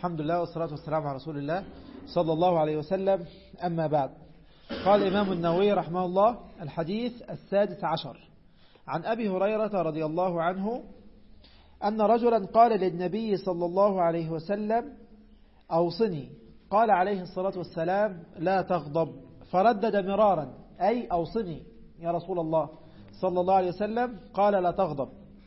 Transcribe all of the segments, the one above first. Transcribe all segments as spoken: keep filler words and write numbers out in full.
الحمد لله والصلاة والسلام على رسول الله صلى الله عليه وسلم. أما بعد، قال الإمام النووي رحمه الله: الحديث السادس عشر عن أبي هريرة رضي الله عنه أن رجلا قال للنبي صلى الله عليه وسلم: أوصني. قال عليه الصلاة والسلام: لا تغضب. فردد مرارا: أي أوصني يا رسول الله صلى الله عليه وسلم. قال: لا تغضب.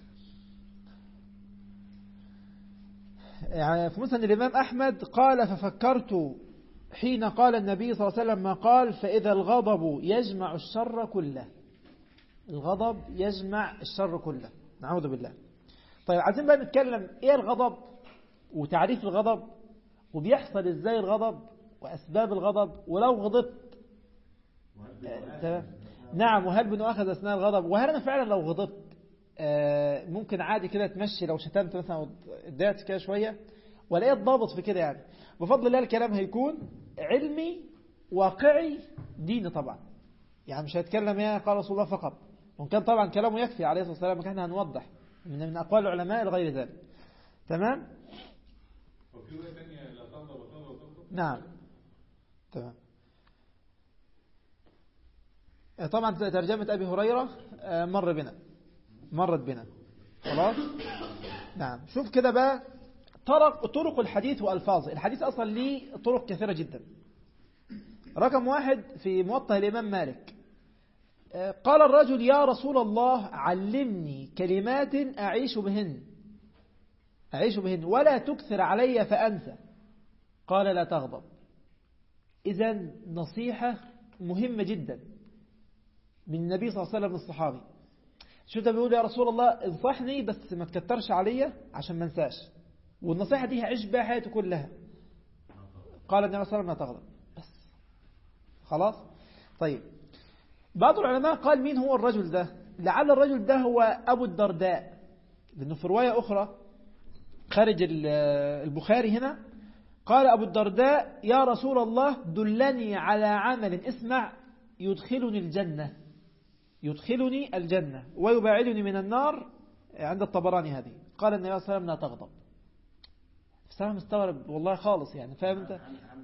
يعني في مسند الإمام أحمد قال: ففكرت حين قال النبي صلى الله عليه وسلم ما قال: فإذا الغضب يجمع الشر كله. الغضب يجمع الشر كله، نعوذ بالله. طيب، عايزين بقى نتكلم ايه الغضب وتعريف الغضب، وبيحصل ازاي الغضب، واسباب الغضب، ولو غضبت آه نعم وهل بنؤاخذ اثناء الغضب، وهل انا فعلا لو غضبت آه ممكن عادي كده تمشي لو شتمت مثلا او اتضايقت كده شويه، ولا ايه الضابط في كده؟ يعني بفضل الله الكلام هيكون علمي واقعي ديني طبعا، يعني مش هيتكلم يا قال رسول الله فقط، وان كان طبعا كلامه يكفي عليه الصلاه والسلام، احنا هنوضح من من اقوال العلماء لغير ذلك. تمام. وفي روايه ثانيه: لا تغضب وتغضب وتغضب. نعم تمام. طبعا ترجمة أبي هريرة مر بنا مرت بنا خلاص. نعم، شوف كده بقى طرق طرق الحديث وألفاظه. الحديث أصلا ليه طرق كثيرة جدا. رقم واحد في موطأ الإمام مالك: قال الرجل: يا رسول الله علمني كلمات أعيش بهن أعيش بهن ولا تكثر علي فأنسى. قال: لا تغضب. إذن نصيحة مهمة جدا من النبي صلى الله عليه وسلم للصحابي. شو ده بيقول: يا رسول الله انصحني بس ما تكترش عليا عشان ما انساش، والنصيحة دي هعيش بها حياتي كلها. قال النبي صلى الله عليه وسلم: لا تغضب. بس خلاص. طيب، بعض العلماء قال مين هو الرجل ده؟ لعل الرجل ده هو أبو الدرداء، لأنه في رواية أخرى خارج البخاري هنا قال أبو الدرداء: يا رسول الله دلني على عمل اسمع يدخلني الجنة يدخلني الجنة ويباعدني من النار، عند الطبراني هذه. قال النبي صلى الله عليه وسلم: لا تغضب. بصراحة مستغرب والله خالص، يعني فاهم انت؟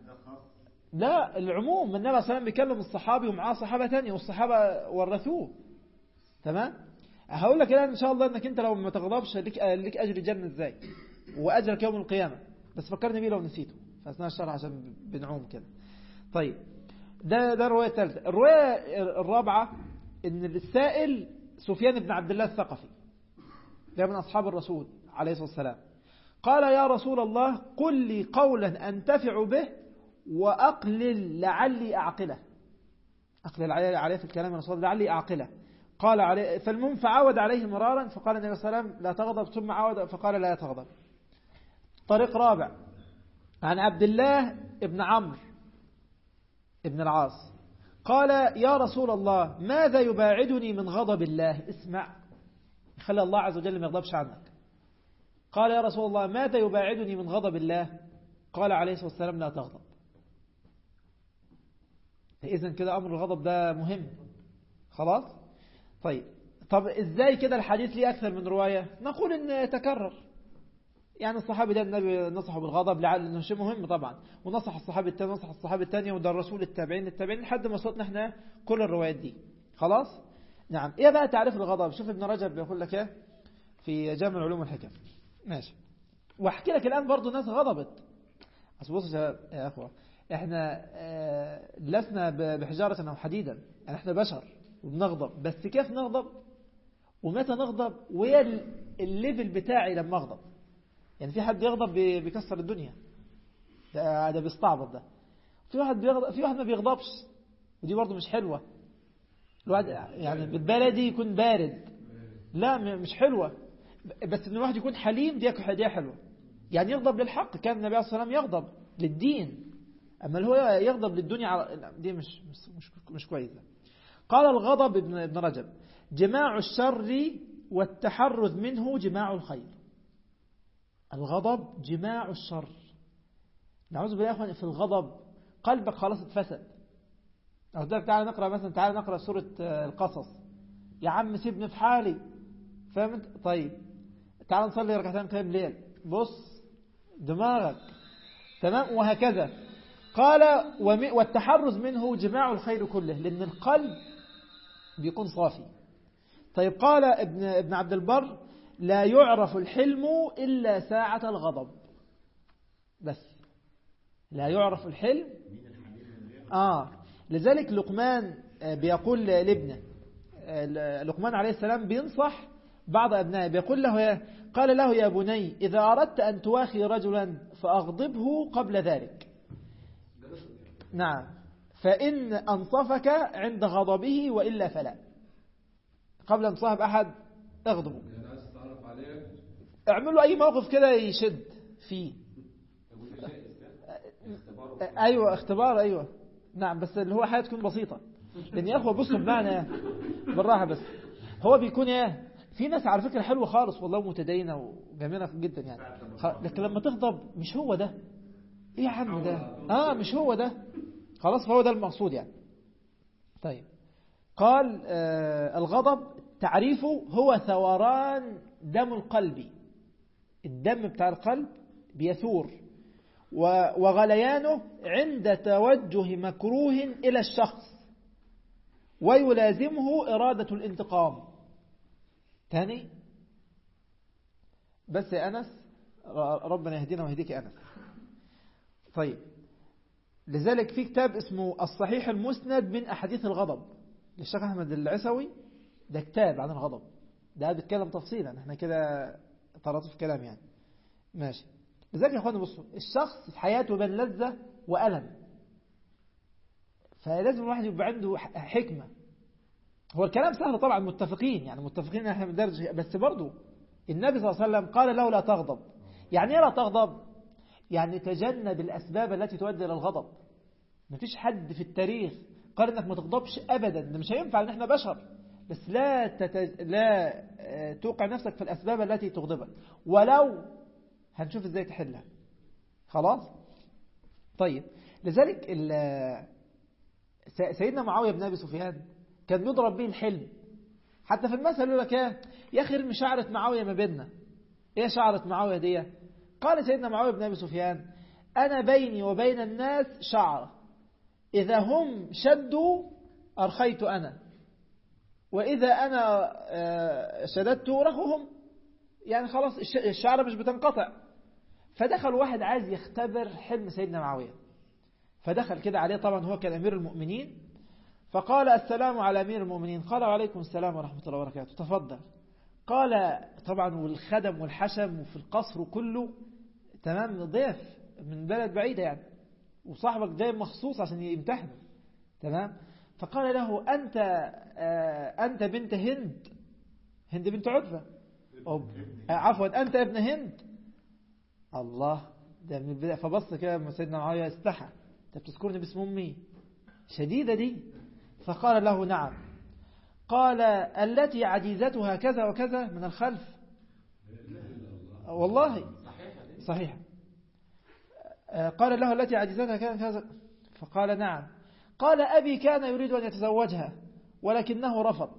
لا، العموم. النبي صلى الله عليه وسلم بيكلم الصحابي ومعاه صحابة تانية والصحابة ورثوه. تمام. هقول لك الآن إن شاء الله أنك أنت لو ما تغضبش لك لك أجر الجنة إزاي وأجرك يوم القيامة، بس فكرني بيه لو نسيته في أثناء الشرح عشان بنعوم كده. طيب، ده ده الرواية الثالثة. الرواية الرابعة إن السائل سفيان بن عبد الله الثقفي، ده من أصحاب الرسول عليه الصلاة والسلام. قال: يا رسول الله قل لي قولا أنتفع به وأقلل لعلي أعقله. أقلل عليه في الكلام يا رسول الله لعلي أعقله. قال عليه فالمهم فعاود عليه مرارا، فقال النبي صلى الله عليه وسلم: لا تغضب. ثم عاود فقال: لا تغضب. طريق رابع عن عبد الله ابن عمرو ابن العاص قال: يا رسول الله ماذا يباعدني من غضب الله؟ اسمع، خلي الله عز وجل ما يغضبش عنك. قال: يا رسول الله ماذا يباعدني من غضب الله؟ قال عليه الصلاة والسلام: لا تغضب. إذن كده أمر الغضب ده مهم. خلاص. طيب، طب إزاي كده الحديث ليه أكثر من رواية؟ نقول إن يتكرر، يعني الصحابي ده النبي نصحه بالغضب لعل إنه شيء مهم طبعا، ونصح الصحابي الثاني نصح الصحابي الثاني ودرسوه للتابعين التابعين لحد ما وصلنا احنا كل الروايات دي. خلاص. نعم. إيه بقى تعريف الغضب؟ شوف ابن رجب بيقول لك ايه في جامع العلوم والحكم. ماشي. واحكي لك الآن برضو ناس غضبت. بصوا يا شباب يا أخوة، احنا اه لسنا بحجارة أو حديدا، يعني احنا بشر وبنغضب، بس كيف نغضب ومتى نغضب ويا الليفل بتاعي لما أغضب. يعني في حد يغضب بيكسر الدنيا، ده, ده بيستعبط. ده في واحد بيغضب، في واحد ما بيغضبش، ودي برضو مش حلوة. الواحد يعني بالبلدي يكون بارد، لا مش حلوة. بس ان الواحد يكون حليم دي حلوة. يعني يغضب للحق، كان النبي عليه الصلاة والسلام يغضب للدين، أما اللي هو يغضب للدنيا دي مش مش مش كويسة. قال الغضب ابن ابن رجب: جماع الشر والتحرز منه جماع الخير. الغضب جماع الشر. نعوذ بالله يا اخوان، في الغضب قلبك خلاص اتفسد. أقول تعال نقرأ مثلا، تعال نقرأ سورة القصص. يا عم سيبني في حالي، فهمت؟ طيب تعال نصلي ركعتين قيام ليل. بص دماغك تمام. وهكذا قال والتحرز منه جماع الخير كله، لأن القلب بيكون صافي. طيب قال ابن, ابن عبد البر لا يعرف الحلم إلا ساعة الغضب، بس لا يعرف الحلم. آه لذلك لقمان بيقول لابنه، لقمان عليه السلام بينصح بعض أبنائه، بيقول له يا قال له يا بني إذا أردت أن تواخي رجلا فأغضبه قبل ذلك، نعم، فإن أنصفك عند غضبه وإلا فلا. قبل أن تصاحب أحد اغضبه، اعملوا أي موقف كده يشد فيه. أيوة اختبار، أيوة نعم، بس اللي هو حياة تكون بسيطة. لأن يا أخوة بصوا بمعنى بالراحة، بس هو بيكون ايه، في ناس على فكرة حلوة خالص والله متدينة وجميلة جدا يعني، لكن لما تغضب مش هو ده، ايه يا عم ده، اه مش هو ده خلاص، فهو ده المقصود يعني. طيب قال آه الغضب تعريفه هو ثوران دم القلب، الدم بتاع القلب بيثور، وغليانه عند توجه مكروه إلى الشخص ويلازمه إرادة الانتقام. تاني بس يا أنس، ربنا يهدينا ويهديك يا أنس. طيب لذلك في كتاب اسمه الصحيح المسند من أحاديث الغضب للشيخ أحمد العسوي، ده كتاب عن الغضب، ده بيتكلم تفصيلا، احنا كده طرطف كلام يعني ماشي. لذلك يا اخواني بصوا، الشخص في حياته بين لذة وألم، فلازم الواحد يبقى عنده حكمة. هو الكلام سهل طبعا، متفقين يعني متفقين احنا بدرجة، بس برضو النبي صلى الله عليه وسلم قال له لا تغضب. يعني ايه لا تغضب؟ يعني تجنب الأسباب التي تؤدي إلى الغضب. مفيش حد في التاريخ قال انك ما تغضبش ابدا، ده مش هينفع ان احنا بشر، بس لا تتج... لا توقع نفسك في الأسباب التي تغضبك، ولو هنشوف ازاي تحلها. خلاص. طيب لذلك ال... سيدنا معاوية بن أبي سفيان كان يضرب به الحلم، حتى في المثل يقول لك ايه يا أخي ارمي شعرة معاوية ما بيننا. ايه شعرة معاوية دي؟ قال سيدنا معاوية بن أبي سفيان أنا بيني وبين الناس شعرة، إذا هم شدوا أرخيت أنا، وإذا أنا شددت رخهم، يعني خلاص الشعرة مش بتنقطع. فدخل واحد عايز يختبر حلم سيدنا معاوية، فدخل كده عليه، طبعا هو كان أمير المؤمنين، فقال السلام على أمير المؤمنين، قال وعليكم السلام ورحمة الله وبركاته، تفضل. قال طبعا والخدم والحشم وفي القصر كله تمام، ضيف من بلد بعيدة يعني، وصاحبك جاي مخصوص عشان يمتحنه، تمام. فقال له أنت آه أنت بنت هند، هند بنت عتبة، أو آه عفوا أنت ابن هند. الله، ده من البداية. فبص كده سيدنا معاوية استحى، أنت بتذكرني باسم أمي؟ شديدة دي. فقال له نعم. قال التي عجيزتها كذا وكذا من الخلف. والله صحيح. قال له التي عجزتها كذا كذا، فقال نعم. قال أبي كان يريد أن يتزوجها ولكنه رفض.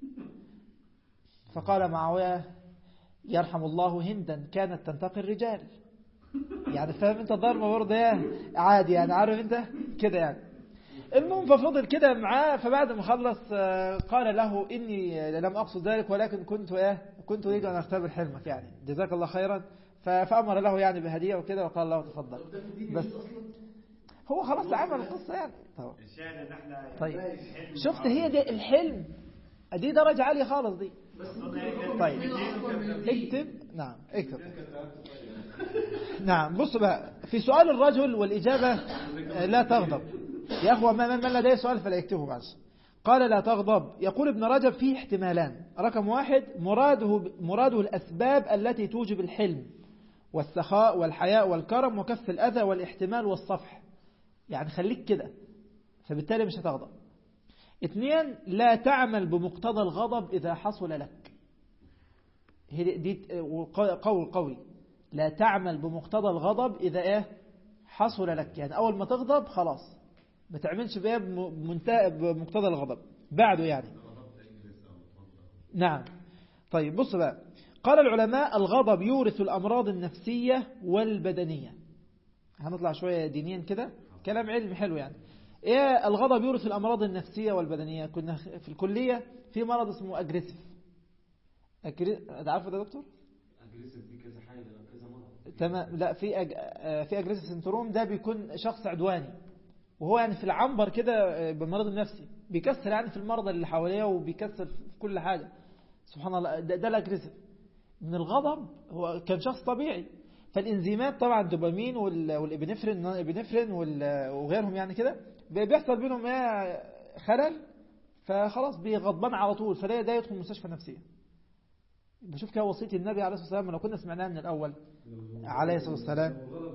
فقال معاوية يرحم الله هندا كانت تنتقي الرجال. يعني فاهم انت ضربة برضه ايه عادي يعني، عارف انت كده يعني. المهم ففضل كده معاه، فبعد ما خلص قال له إني لم أقصد ذلك ولكن كنت ايه كنت أريد أن أختبر حلمك يعني، جزاك الله خيرا. فأمر له يعني بهدية وكده، وقال له تفضل. بس هو خلاص عمل القصة يعني. طيب شفت، هي دي الحلم، دي درجة عالية خالص دي. طيب اكتب، نعم اكتب. نعم بص بقى في سؤال الرجل والإجابة لا تغضب. يا أخوة من لديه سؤال فلا يكتبه معلش. قال لا تغضب. يقول ابن رجب فيه احتمالان. رقم واحد مراده, مراده الأسباب التي توجب الحلم والسخاء والحياء والكرم وكف الأذى والاحتمال والصفح، يعني خليك كده فبالتالي مش هتغضب. اثنين لا تعمل بمقتضى الغضب إذا حصل لك. دي قول قوي، لا تعمل بمقتضى الغضب إذا ايه حصل لك، يعني أول ما تغضب خلاص ما تعملش بيه بمقتضى الغضب بعده يعني. نعم. طيب بص بقى، قال العلماء الغضب يورث الأمراض النفسية والبدنية. هنطلع شوية دينيا كده، كلام علمي حلو يعني. ايه الغضب يورث الأمراض النفسية والبدنية. كنا في الكلية في مرض اسمه أجريسيف. عارفه ده يا دكتور؟ أجريسيف دي كذا حاجة كذا مرض. تمام. لا في أج... في أجريسيف سنتروم، ده بيكون شخص عدواني، وهو يعني في العنبر كده بالمرض النفسي، بيكسر يعني في المرضى اللي حواليه وبيكسر في كل حاجة. سبحان الله. ده, ده الأجريسيف. من الغضب هو كان شخص طبيعي، فالإنزيمات طبعا الدوبامين والإبنفرين والإبنفرين وغيرهم يعني كده بيحصل بينهم خلل، فخلاص بيغضبان على طول، فده ده يدخل مستشفى نفسية. بشوف كده وصية النبي عليه الصلاة والسلام لو كنا سمعناها من الأول عليه الصلاة والسلام.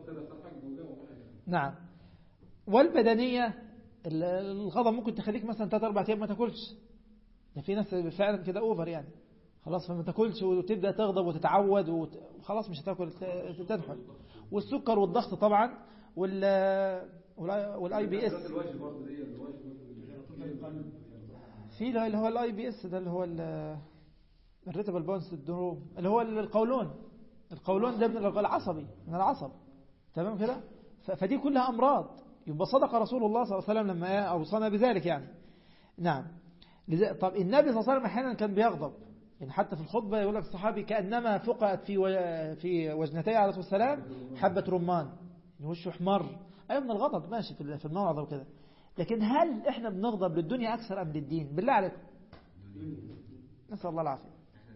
نعم. والبدنية الغضب ممكن تخليك مثلا ثلاثة أربعة أيام ما تاكلش. ده في ناس فعلا كده أوفر يعني، خلاص فما تاكلش وتبدأ تغضب وتتعود وخلاص مش هتاكل تنحل. والسكر والضغط طبعا وال والاي بي اس. في اللي هو الاي بي اس ده اللي هو الريتابل بون سندروم، اللي هو القولون. القولون ده من العصبي، من العصب. تمام كده. فدي كلها امراض. يبقى صدق رسول الله صلى الله عليه وسلم لما اوصانا بذلك يعني. نعم. طب النبي صلى الله عليه وسلم احيانا كان بيغضب، يعني حتى في الخطبة يقول لك الصحابي كأنما فقأت في في وجنتي عليه الصلاة والسلام حبة رمان، وشه احمر. أيوة من الغضب ماشي في الموعظة وكده. لكن هل احنا بنغضب للدنيا أكثر أم للدين؟ بالله عليكم. نسأل الله العافية.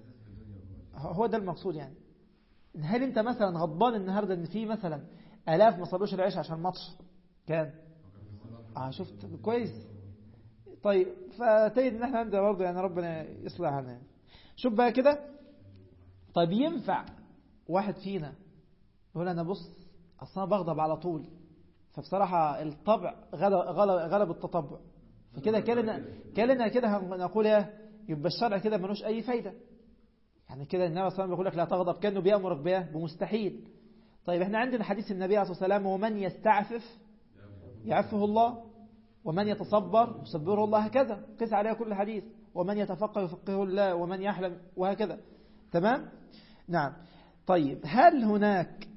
هو ده المقصود يعني. هل انت مثلا غضبان النهاردة ان في مثلا آلاف ما صلوش العيش عشان ماتش كان اه شفت كويس. طيب فتجد ان احنا عندنا برضه يعني ربنا يصلح لنا. شوف بقى كده. طيب ينفع واحد فينا يقول انا بص اصلا بغضب على طول، فبصراحة الطبع غلب, غلب التطبع، فكده كلنا كلنا كده نقول ايه؟ يبقى الشرع كده ملوش اي فايدة يعني. كده النبي صلى الله عليه وسلم بيقول لك لا تغضب، كانه بيأمرك بيه بمستحيل. طيب احنا عندنا حديث النبي عليه الصلاة والسلام ومن يستعفف يعفه الله ومن يتصبر يصبره الله، هكذا قس عليها كل حديث. ومن يتفقه يفقهه الله ومن يحلم، وهكذا. تمام. نعم. طيب هل هناك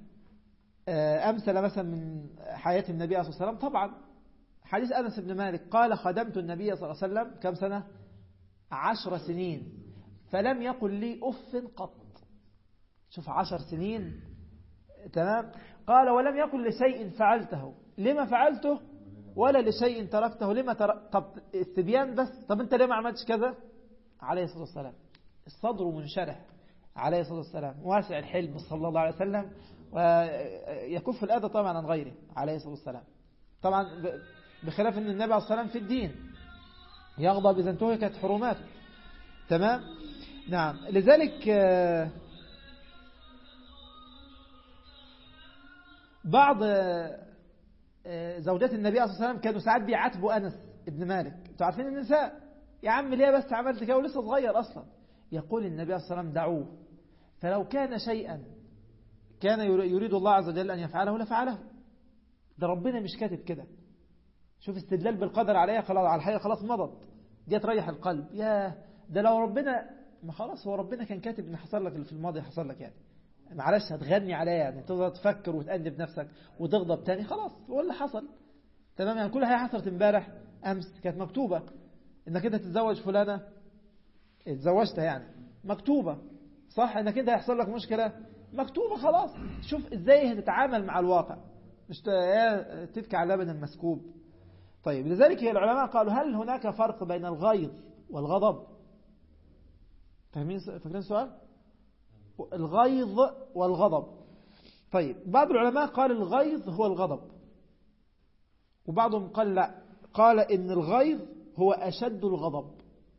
أمثلة مثلا من حياة النبي عليه الصلاة والسلام؟ طبعا. حديث أنس بن مالك قال خدمت النبي صلى الله عليه وسلم كم سنة؟ عشر سنين فلم يقل لي أف قط. شوف عشر سنين. تمام. قال ولم يقل لشيء فعلته لما فعلته ولا لشيء تركته لما ترك. طب استبيان بس. طب انت ليه ما عملتش كذا؟ عليه الصلاة والسلام الصدر منشرح عليه الصلاة والسلام، واسع الحلم صلى الله عليه وسلم، ويكف الأذى طبعا عن غيره عليه الصلاة والسلام. طبعا بخلاف ان النبي عليه الصلاة والسلام في الدين يغضب إذا انتهكت حرماته. تمام. نعم. لذلك بعض زوجات النبي عليه الصلاة والسلام كانوا ساعات بيعاتبوا أنس ابن مالك. انتوا عارفين النساء، يا عم ليه بس عملت كده ولسه صغير أصلا. يقول النبي عليه الصلاة والسلام دعوه، فلو كان شيئا كان يريد الله عز وجل أن يفعله لفعله. ده ربنا مش كاتب كده. شوف استدلال بالقدر عليها، خلاص على الحقيقة خلاص مضت، دي تريح القلب. يا ده لو ربنا ما خلاص، هو ربنا كان كاتب ان حصل لك في الماضي حصل لك يعني، معلش هتغني عليها يعني، تفضل تفكر وتأنب نفسك وتغضب تاني، خلاص هو اللي حصل. تمام. يعني كل حاجة حصلت امبارح امس كانت مكتوبة انك انت تتزوج فلانة، اتزوجتها يعني مكتوبة صح، انك انت هيحصل لك مشكلة مكتوبة خلاص. شوف ازاي هتتعامل مع الواقع، مش تبكي على لبن المسكوب. طيب لذلك العلماء قالوا هل هناك فرق بين الغيظ والغضب؟ فاهمين فاكرين السؤال؟ الغيظ والغضب. طيب بعض العلماء قال الغيظ هو الغضب، وبعضهم قال لا، قال ان الغيظ هو اشد الغضب.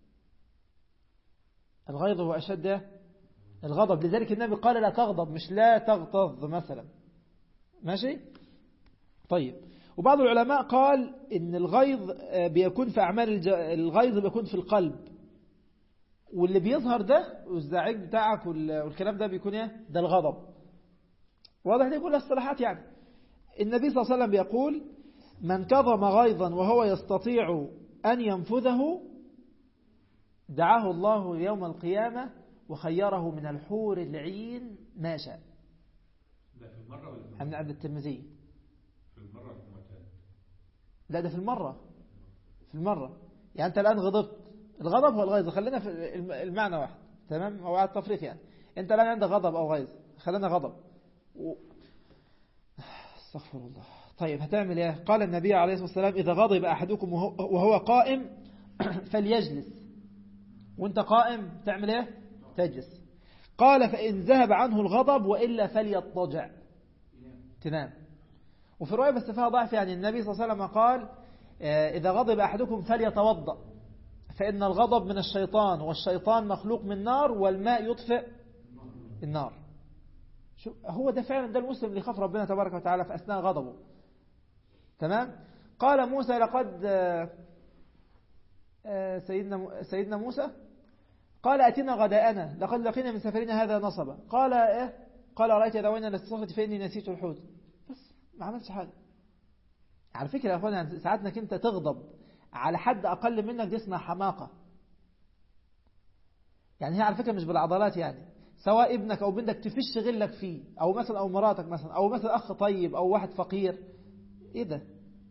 الغيظ هو اشد الغضب. لذلك النبي قال لا تغضب، مش لا تغتظ مثلا. ماشي. طيب وبعض العلماء قال ان الغيظ بيكون في اعمال الج... الغيظ بيكون في القلب، واللي بيظهر ده والزعيق بتاعك والكلام ده بيكون ايه؟ ده الغضب. واضح دي كلها اصطلاحات يعني. النبي صلى الله عليه وسلم بيقول من كظم غيظا وهو يستطيع أن ينفذه دعاه الله يوم القيامة وخيره من الحور العين ما شاء. ده في المرة ولا في عند عند الترمذي. المرة في المعتاد. لا ده في المرة في المرة يعني أنت الآن غضبت. الغضب هو الغيظ، خلينا في المعنى واحد تمام، هو على التفريق يعني. أنت الآن عندك غضب أو غيظ، خلينا غضب و... استغفر الله. طيب هتعمل ايه؟ قال النبي عليه الصلاة والسلام إذا غضب أحدكم وهو قائم فليجلس. وانت قائم تعمل ايه؟ تجلس. قال فإن ذهب عنه الغضب وإلا فليضطجع، تنام. وفي رواية بس فيها ضعف، يعني النبي صلى الله عليه وسلم قال إذا غضب أحدكم فليتوضأ فإن الغضب من الشيطان والشيطان مخلوق من نار والماء يطفئ النار. شو هو ده فعلا، ده المسلم اللي يخاف ربنا تبارك وتعالى في أثناء غضبه. تمام. قال موسى لقد سيدنا سيدنا موسى قال أتنا غداءنا لقد لقينا من سفرنا هذا نصبا. قال إيه؟ قال رأيت إذا وين للصخرة فإني نسيت الحوت. بس ما عملتش حاجة. على فكرة يا أخوانا ساعات انك أنت تغضب على حد أقل منك دي اسمها حماقة. يعني هي على فكرة مش بالعضلات، يعني سواء ابنك أو بنتك تفش غلك فيه، أو مثلا أو مراتك مثلا، أو مثلا أخ طيب أو واحد فقير. إيه ده؟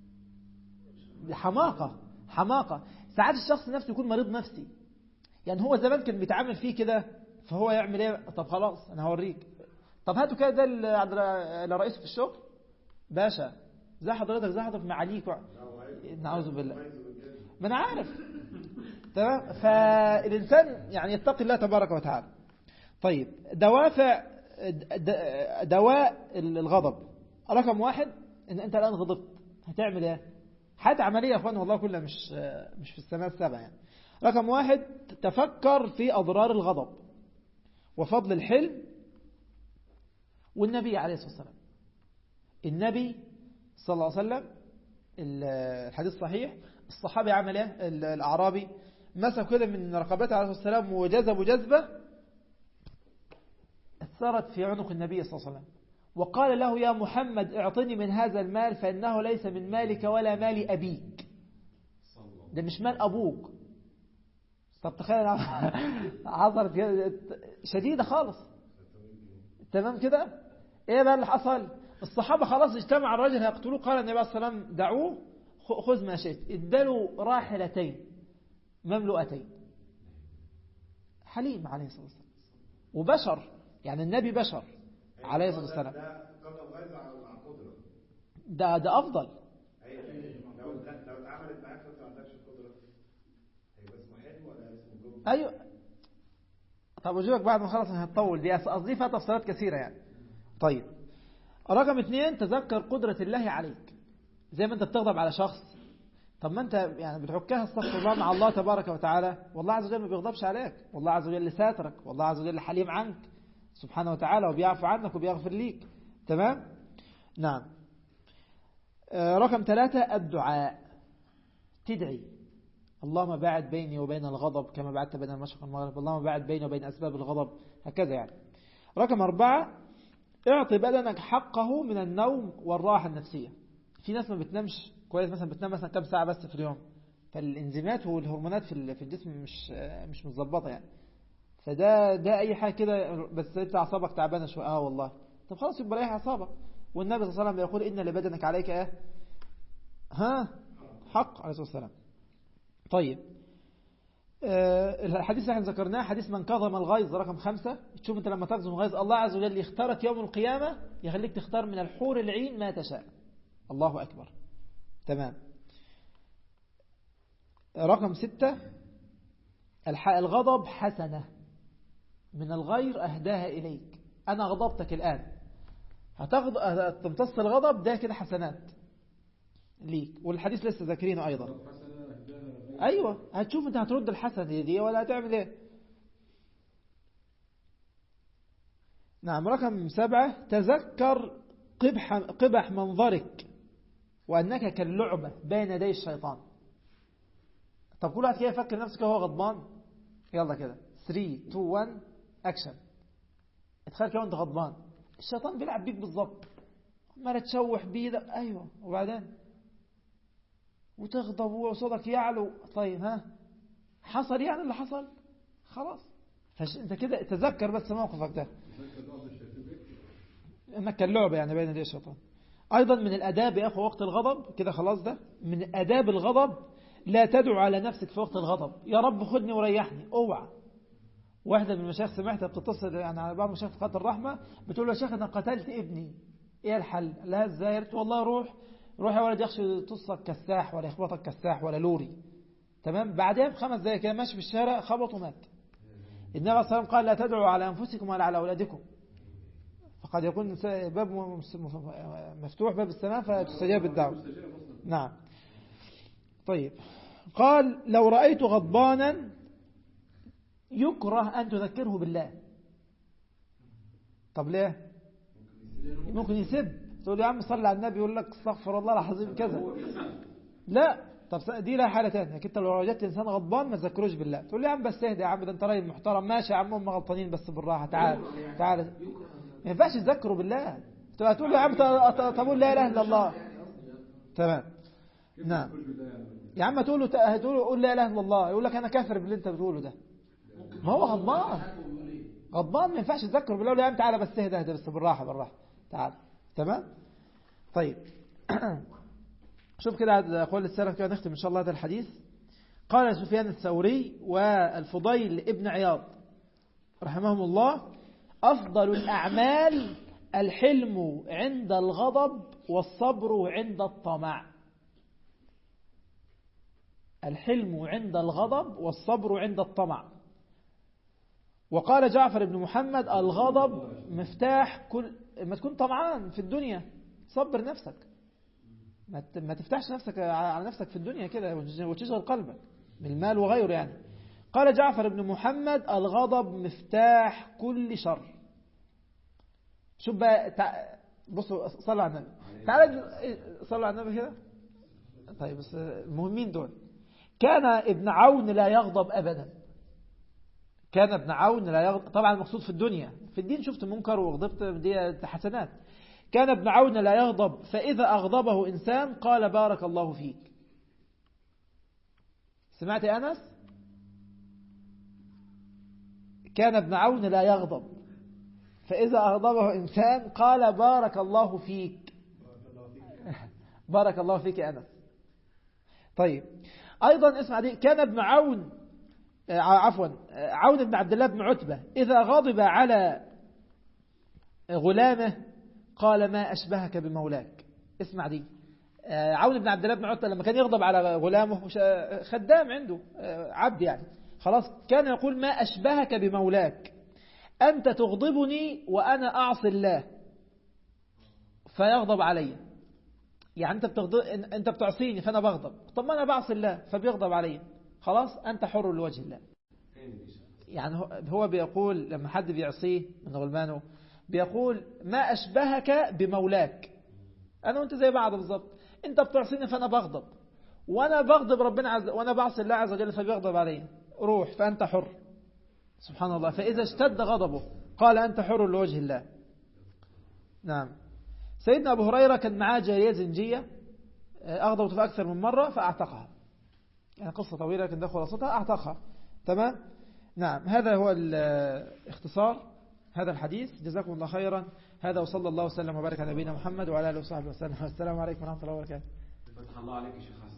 حماقة حماقة. ساعات الشخص نفسه يكون مريض نفسي، يعني هو زمان كان بيتعامل فيه كده، فهو يعمل ايه؟ طب خلاص انا هوريك. طب هاتوا كده ده اللي رئيسه في الشغل باشا، زي حضرتك زي حضرتك معاليك و... نعوذ بالله. ما انا عارف. تمام. فالانسان يعني يتقي الله تبارك وتعالى. طيب دوافع دواء الغضب. رقم واحد ان انت الان غضبت هتعمل ايه؟ حاجة عملية يا اخوان، والله كلها مش مش في السماء السبع يعني. رقم واحد تفكر في أضرار الغضب وفضل الحلم. والنبي عليه الصلاة والسلام، النبي صلى الله عليه وسلم الحديث صحيح، الصحابي عمل ايه؟ الأعرابي مسك كده من رقبته عليه الصلاة والسلام وجذبه جذبة أثرت في عنق النبي صلى الله عليه وسلم، وقال له يا محمد اعطني من هذا المال فإنه ليس من مالك ولا مال أبيك. ده مش مال أبوك. طب تخيل عصرت شديدة خالص. تمام كده. ايه بقى اللي حصل؟ الصحابة خلاص اجتمع الرجل هيقتلوه. قال النبي عليه الصلاة والسلام دعوه خذ ما شئت. اداله راحلتين مملوءتين. حليم عليه الصلاة والسلام وبشر، يعني النبي بشر عليه الصلاة والسلام. ده ده أفضل. لو لو اتعملت معاك وانت ما عندكش القدرة هيبقى اسمه حلم ولا اسمه جبن؟ ايوه. طب وجوك بعد ما خلص هتطول دي، قصدي فيها تفصيلات كثيرة يعني. طيب رقم اثنين تذكر قدرة الله عليك. زي ما انت بتغضب على شخص، طب ما انت يعني بتحكها استغفر الله مع الله تبارك وتعالى، والله عز وجل ما بيغضبش عليك، والله عز وجل ساترك، والله عز وجل حليم عنك سبحانه وتعالى وبيعفو عنك وبيغفر ليك. تمام. نعم. رقم ثلاثة الدعاء. تدعي اللهم باعد بيني وبين الغضب كما بعدت بين المشرق والمغرب، اللهم باعد بيني وبين أسباب الغضب، هكذا يعني. رقم أربعة اعطي بدنك حقه من النوم والراحة النفسية. في ناس ما بتنامش كويس، مثلا بتنام مثلا كم ساعة بس في اليوم، فالانزيمات والهرمونات في في الجسم مش مش متظبطه يعني. فده ده أي حاجة كده، بس أنت أعصابك تعبانة شوية. آه والله. طب خلاص يبقى ريح أعصابك. والنبي صلى الله عليه وسلم يقول إن لبدنك عليك إيه؟ ها حق عليه الصلاة والسلام. طيب أه الحديث اللي احنا ذكرناه حديث من كظم الغيظ رقم خمسة. تشوف انت لما تكظم الغيظ الله عز وجل يختارك يوم القيامة، يخليك تختار من الحور العين ما تشاء. الله أكبر. تمام. رقم ستة الغضب حسنة من الغير أهداها إليك. أنا غضبتك الآن، هتمتص الغضب ده كده حسنات ليك. والحديث لسه ذاكرينه أيضا. أيوة هتشوف أنت هترد الحسنة دي ولا هتعمل إيه. نعم. رقم سبعة تذكر قبح, قبح منظرك وأنك كاللعبة بين يدي الشيطان. طب كل واحد كده يفكر نفسك وهو غضبان. يلا كده ثلاثة اثنين واحد أكشن. اتخيل كده وانت غضبان الشيطان بيلعب بيك بالظبط، ما تشوح بيدك. أيوة. وبعدين وتغضب وصوتك يعلو. طيب ها حصل يعني اللي حصل خلاص. فانت كده تذكر بس موقفك ده انك كاللعبة يعني بين يدي الشيطان. أيضا من الأداب يا أخوة وقت الغضب كده خلاص، ده من أداب الغضب، لا تدعو على نفسك في وقت الغضب يا رب خدني وريحني، اوعى. واحدة من المشايخ سمعتها بتتصل يعني على بعض مشايخ قاتل الرحمة، بتقول له يا شيخ أنا قتلت ابني، إيه الحل؟ لا إزاي؟ قالت والله روح روح يا ولد، يخشى تصك كساح ولا يخبطك كساح ولا لوري. تمام. بعدها بخمس دقايق كده ماشي في الشارع خبط ومات. النبي صلى الله عليه وسلم قال لا تدعوا على أنفسكم ولا على أولادكم، فقد يكون باب مفتوح باب السماء فتستجاب الدعوة. نعم. طيب قال لو رأيت غضبانا يكره أن تذكره بالله. طب ليه؟ ممكن يسب، تقول يا عم صلي على النبي، يقول لك استغفر الله العظيم كذا. لا، طب دي لها حالة تانية، انت لو وجدت انسان غضبان ما تذكروش بالله، تقول لي يا عم بس اهدى يا عم، ده انت راجل محترم، ماشي يا عم هم غلطانين بس بالراحه، تعال تعال. ما ينفعش تذكروا بالله، تقول لي يا عم طب قول لا اله الا الله. تمام. نعم يا عم تقول له تقول له قول لا اله الا الله، يقول لك انا كافر باللي انت بتقوله ده، ما هو غضبان غضبان ما ينفعش تذكره بالله. يا عم تعالى بس اهدى اهدى بس بالراحه بالراحه تعال. تمام. طيب شوف كده أقوال السلف كده نختم إن شاء الله هذا الحديث. قال سفيان الثوري والفضيل ابن عياض رحمهم الله أفضل الأعمال الحلم عند الغضب والصبر عند الطمع. الحلم عند الغضب والصبر عند الطمع. وقال جعفر بن محمد الغضب مفتاح كل ما تكون طمعان في الدنيا، صبر نفسك، ما تفتحش نفسك على نفسك في الدنيا كده وتشغل قلبك بالمال وغيره يعني. قال جعفر بن محمد الغضب مفتاح كل شر. شوف بقى تع... بصوا صلوا على النبي، تعالى صلوا على النبي كده. طيب بس المهمين دول. كان ابن عون لا يغضب أبدا، كان ابن عون لا يغضب، طبعا المقصود في الدنيا، في الدين شفت منكر وغضبت دي حسنات. كان ابن عون لا يغضب فإذا أغضبه إنسان قال بارك الله فيك. سمعت أنس؟ كان ابن عون لا يغضب فإذا أغضبه إنسان قال بارك الله فيك. بارك الله فيك يا أنس. طيب أيضا اسمع دي، كان ابن عون عفوا عون بن عبد الله بن عتبة إذا غضب على غلامه قال ما أشبهك بمولاك. اسمع دي، عون بن عبد الله بن عتبة لما كان يغضب على غلامه خدام عنده عبد يعني، خلاص كان يقول ما أشبهك بمولاك، أنت تغضبني وأنا أعصي الله فيغضب علي. يعني أنت بتغضب، أنت بتعصيني فأنا بغضب، طب ما أنا بعصي الله فبيغضب علي، خلاص أنت حر لوجه الله. يعني هو بيقول لما حد بيعصيه من غلمانه بيقول ما أشبهك بمولاك، أنا وأنت زي بعض بالظبط، أنت بتعصيني فأنا بغضب، وأنا بغضب ربنا عز وأنا بعصي الله عز وجل فبيغضب علي، روح فأنت حر. سبحان الله. فإذا اشتد غضبه قال أنت حر لوجه الله. نعم. سيدنا أبو هريرة كان معاه جارية زنجية أغضبت في أكثر من مرة فأعتقها، يعني قصة طويلة لكن ده خلاصتها، أعتقها. تمام. نعم هذا هو الاختصار هذا الحديث. جزاكم الله خيرا. هذا وصلى الله وسلم وبارك على نبينا محمد وعلى آله وصحبه وسلم. والسلام عليكم ورحمة الله وبركاته. فتح الله عليك يا شيخ.